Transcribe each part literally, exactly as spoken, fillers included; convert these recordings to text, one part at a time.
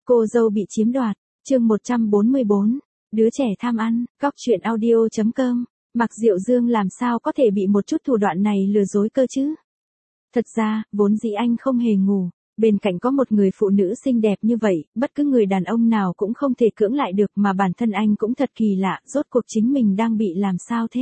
Cô dâu bị chiếm đoạt, chương một trăm bốn mươi bốn, đứa trẻ tham ăn, góc truyện audio chấm com, Mạc Diệu Dương làm sao có thể bị một chút thủ đoạn này lừa dối cơ chứ? Thật ra, vốn dĩ anh không hề ngủ, bên cạnh có một người phụ nữ xinh đẹp như vậy, bất cứ người đàn ông nào cũng không thể cưỡng lại được mà bản thân anh cũng thật kỳ lạ, rốt cuộc chính mình đang bị làm sao thế?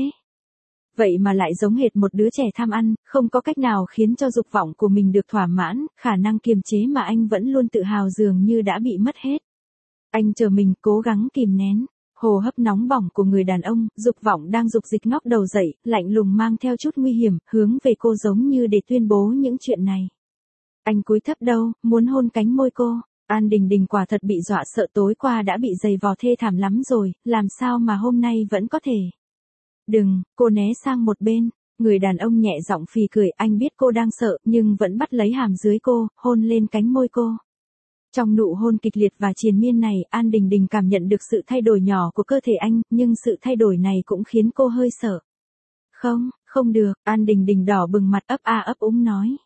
Vậy mà lại giống hệt một đứa trẻ tham ăn, không có cách nào khiến cho dục vọng của mình được thỏa mãn, khả năng kiềm chế mà anh vẫn luôn tự hào dường như đã bị mất hết. Anh chờ mình cố gắng kìm nén, hô hấp nóng bỏng của người đàn ông, dục vọng đang dục dịch ngóc đầu dậy, lạnh lùng mang theo chút nguy hiểm, hướng về cô giống như để tuyên bố những chuyện này. Anh cúi thấp đầu, muốn hôn cánh môi cô. An Đình Đình quả thật bị dọa sợ, tối qua đã bị giày vò thê thảm lắm rồi, làm sao mà hôm nay vẫn có thể. Đừng, cô né sang một bên, người đàn ông nhẹ giọng phì cười, anh biết cô đang sợ, nhưng vẫn bắt lấy hàm dưới cô, hôn lên cánh môi cô. Trong nụ hôn kịch liệt và triền miên này, An Đình Đình cảm nhận được sự thay đổi nhỏ của cơ thể anh, nhưng sự thay đổi này cũng khiến cô hơi sợ. Không, không được, An Đình Đình đỏ bừng mặt ấp a ấp úng nói.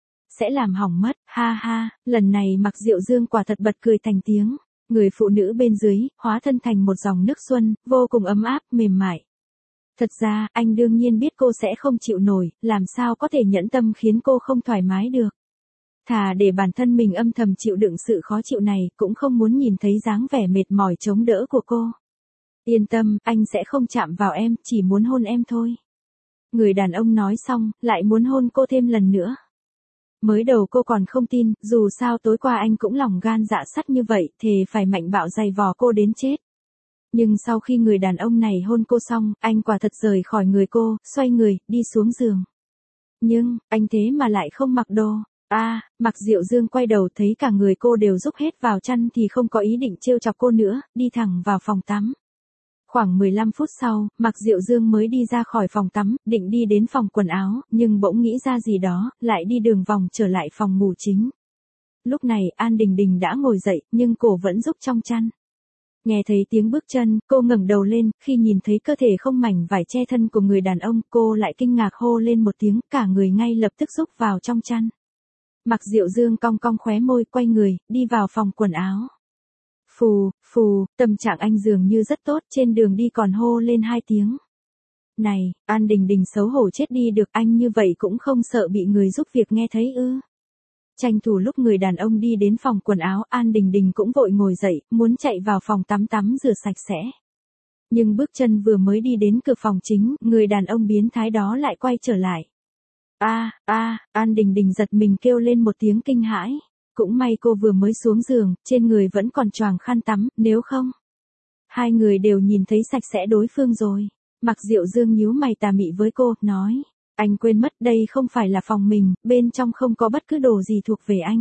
Sẽ làm hỏng mất, ha ha, lần này Mạc Diệu Dương quả thật bật cười thành tiếng. Người phụ nữ bên dưới, hóa thân thành một dòng nước xuân, vô cùng ấm áp, mềm mại. Thật ra, anh đương nhiên biết cô sẽ không chịu nổi, làm sao có thể nhẫn tâm khiến cô không thoải mái được. Thà để bản thân mình âm thầm chịu đựng sự khó chịu này, cũng không muốn nhìn thấy dáng vẻ mệt mỏi chống đỡ của cô. Yên tâm, anh sẽ không chạm vào em, chỉ muốn hôn em thôi. Người đàn ông nói xong, lại muốn hôn cô thêm lần nữa. Mới đầu cô còn không tin, dù sao tối qua anh cũng lòng gan dạ sắt như vậy, thề phải mạnh bạo giày vò cô đến chết. Nhưng sau khi người đàn ông này hôn cô xong, anh quả thật rời khỏi người cô, xoay người, đi xuống giường. Nhưng, anh thế mà lại không mặc đồ. À, Mạc Diệu Dương quay đầu thấy cả người cô đều rúc hết vào chăn thì không có ý định trêu chọc cô nữa, đi thẳng vào phòng tắm. Khoảng mười lăm phút sau, Mạc Diệu Dương mới đi ra khỏi phòng tắm, định đi đến phòng quần áo, nhưng bỗng nghĩ ra gì đó, lại đi đường vòng trở lại phòng ngủ chính. Lúc này An Đình Đình đã ngồi dậy, nhưng cổ vẫn rúc trong chăn. Nghe thấy tiếng bước chân, cô ngẩng đầu lên, khi nhìn thấy cơ thể không mảnh vải che thân của người đàn ông, cô lại kinh ngạc hô lên một tiếng, cả người ngay lập tức rúc vào trong chăn. Mạc Diệu Dương cong cong khóe môi, quay người, đi vào phòng quần áo. Phù, phù, tâm trạng anh dường như rất tốt, trên đường đi còn hô lên hai tiếng. Này, An Đình Đình xấu hổ chết đi được, anh như vậy cũng không sợ bị người giúp việc nghe thấy ư? Tranh thủ lúc người đàn ông đi đến phòng quần áo, An Đình Đình cũng vội ngồi dậy, muốn chạy vào phòng tắm tắm rửa sạch sẽ. Nhưng bước chân vừa mới đi đến cửa phòng chính, người đàn ông biến thái đó lại quay trở lại. A, a, An Đình Đình giật mình kêu lên một tiếng kinh hãi. Cũng may cô vừa mới xuống giường, trên người vẫn còn choàng khăn tắm, nếu không. Hai người đều nhìn thấy sạch sẽ đối phương rồi. Mạc Diệu Dương nhíu mày tà mị với cô, nói. Anh quên mất đây không phải là phòng mình, bên trong không có bất cứ đồ gì thuộc về anh.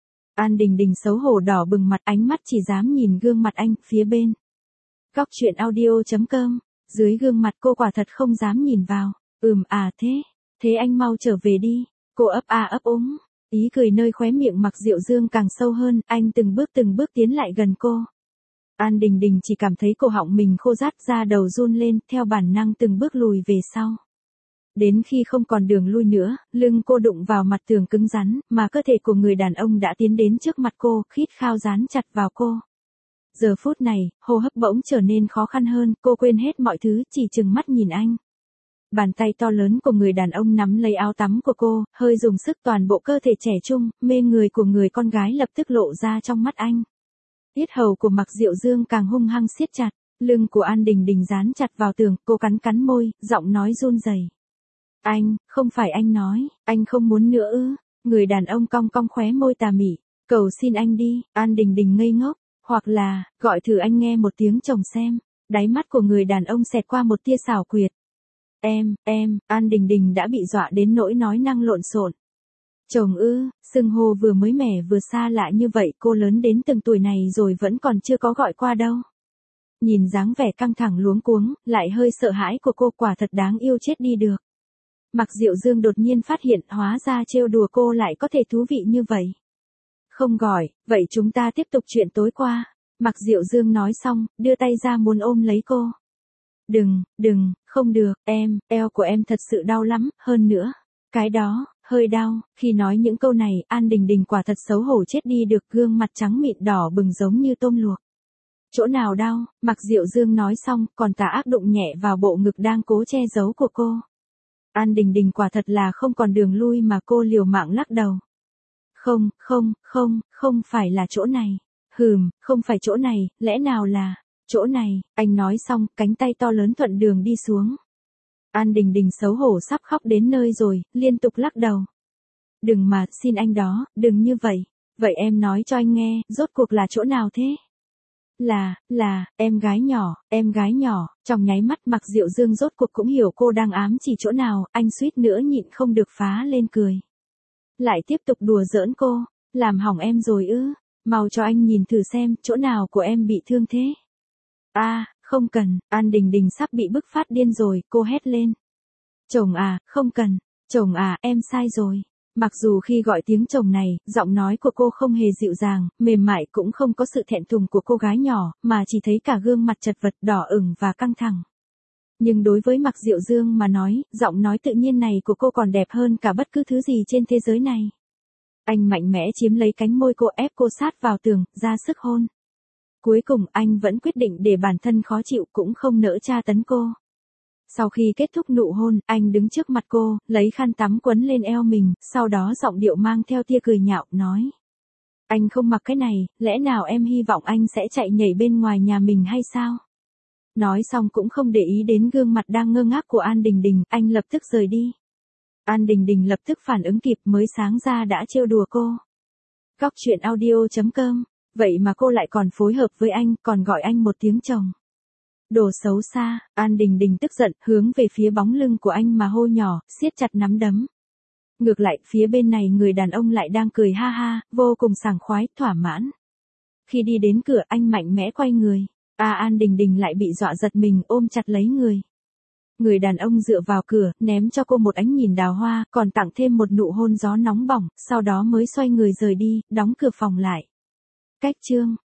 An Đình Đình xấu hổ đỏ bừng mặt, ánh mắt chỉ dám nhìn gương mặt anh, phía bên. Góc truyện audio chấm com, dưới gương mặt cô quả thật không dám nhìn vào. Ừm à thế, thế anh mau trở về đi. Cô ấp a ấp úng, ý cười nơi khóe miệng Mạc Diệu Dương càng sâu hơn, anh từng bước từng bước tiến lại gần cô. An Đình Đình chỉ cảm thấy cổ họng mình khô rát, da đầu run lên, theo bản năng từng bước lùi về sau. Đến khi không còn đường lui nữa, lưng cô đụng vào mặt tường cứng rắn, mà cơ thể của người đàn ông đã tiến đến trước mặt cô, khít khao dán chặt vào cô. Giờ phút này, hô hấp bỗng trở nên khó khăn hơn, cô quên hết mọi thứ, chỉ trừng mắt nhìn anh. Bàn tay to lớn của người đàn ông nắm lấy áo tắm của cô, hơi dùng sức, toàn bộ cơ thể trẻ trung, mê người của người con gái lập tức lộ ra trong mắt anh. Yết hầu của Mạc Diệu Dương càng hung hăng siết chặt, lưng của An Đình Đình dán chặt vào tường, cô cắn cắn môi, giọng nói run rẩy. Anh, không phải anh nói, anh không muốn nữa ư? Người đàn ông cong cong khóe môi tà mị, cầu xin anh đi. An Đình Đình ngây ngốc, hoặc là, gọi thử anh nghe một tiếng chồng xem. Đáy mắt của người đàn ông xẹt qua một tia xảo quyệt. Em, em, An Đình Đình đã bị dọa đến nỗi nói năng lộn xộn. Chồng ư, xưng hô vừa mới mẻ vừa xa lạ như vậy, cô lớn đến từng tuổi này rồi vẫn còn chưa có gọi qua đâu. Nhìn dáng vẻ căng thẳng luống cuống, lại hơi sợ hãi của cô, quả thật đáng yêu chết đi được. Mạc Diệu Dương đột nhiên phát hiện hóa ra trêu đùa cô lại có thể thú vị như vậy. Không gọi, vậy chúng ta tiếp tục chuyện tối qua. Mạc Diệu Dương nói xong, đưa tay ra muốn ôm lấy cô. Đừng, đừng, không được, em, eo của em thật sự đau lắm, hơn nữa. Cái đó, hơi đau, khi nói những câu này, An Đình Đình quả thật xấu hổ chết đi được, gương mặt trắng mịn đỏ bừng giống như tôm luộc. Chỗ nào đau, Mạc Diệu Dương nói xong, còn tà ác đụng nhẹ vào bộ ngực đang cố che giấu của cô. An Đình Đình quả thật là không còn đường lui mà cô liều mạng lắc đầu. Không, không, không, không phải là chỗ này. Hừm, không phải chỗ này, lẽ nào là chỗ này, anh nói xong, cánh tay to lớn thuận đường đi xuống. An Đình Đình xấu hổ sắp khóc đến nơi rồi, liên tục lắc đầu. Đừng mà, xin anh đó, đừng như vậy. Vậy em nói cho anh nghe, rốt cuộc là chỗ nào thế? Là, là, em gái nhỏ, em gái nhỏ, trong nháy mắt Mạc Diệu Dương rốt cuộc cũng hiểu cô đang ám chỉ chỗ nào, anh suýt nữa nhịn không được phá lên cười. Lại tiếp tục đùa giỡn cô, làm hỏng em rồi ư, mau cho anh nhìn thử xem, chỗ nào của em bị thương thế. À, không cần, An Đình Đình sắp bị bức phát điên rồi, cô hét lên. Chồng à, không cần, chồng à, em sai rồi. Mặc dù khi gọi tiếng chồng này, giọng nói của cô không hề dịu dàng, mềm mại cũng không có sự thẹn thùng của cô gái nhỏ, mà chỉ thấy cả gương mặt chật vật đỏ ửng và căng thẳng. Nhưng đối với Mạc Diệu Dương mà nói, giọng nói tự nhiên này của cô còn đẹp hơn cả bất cứ thứ gì trên thế giới này. Anh mạnh mẽ chiếm lấy cánh môi cô, ép cô sát vào tường, ra sức hôn. Cuối cùng anh vẫn quyết định để bản thân khó chịu cũng không nỡ tra tấn cô. Sau khi kết thúc nụ hôn, anh đứng trước mặt cô, lấy khăn tắm quấn lên eo mình, sau đó giọng điệu mang theo tia cười nhạo, nói. Anh không mặc cái này, lẽ nào em hy vọng anh sẽ chạy nhảy bên ngoài nhà mình hay sao? Nói xong cũng không để ý đến gương mặt đang ngơ ngác của An Đình Đình, anh lập tức rời đi. An Đình Đình lập tức phản ứng kịp, mới sáng ra đã trêu đùa cô. Góc truyện audio chấm com, vậy mà cô lại còn phối hợp với anh, còn gọi anh một tiếng chồng. Đồ xấu xa, An Đình Đình tức giận, hướng về phía bóng lưng của anh mà hô nhỏ, siết chặt nắm đấm. Ngược lại, phía bên này người đàn ông lại đang cười ha ha, vô cùng sảng khoái, thỏa mãn. Khi đi đến cửa, anh mạnh mẽ quay người. À, An Đình Đình lại bị dọa giật mình, ôm chặt lấy người. Người đàn ông dựa vào cửa, ném cho cô một ánh nhìn đào hoa, còn tặng thêm một nụ hôn gió nóng bỏng, sau đó mới xoay người rời đi, đóng cửa phòng lại. Cách chương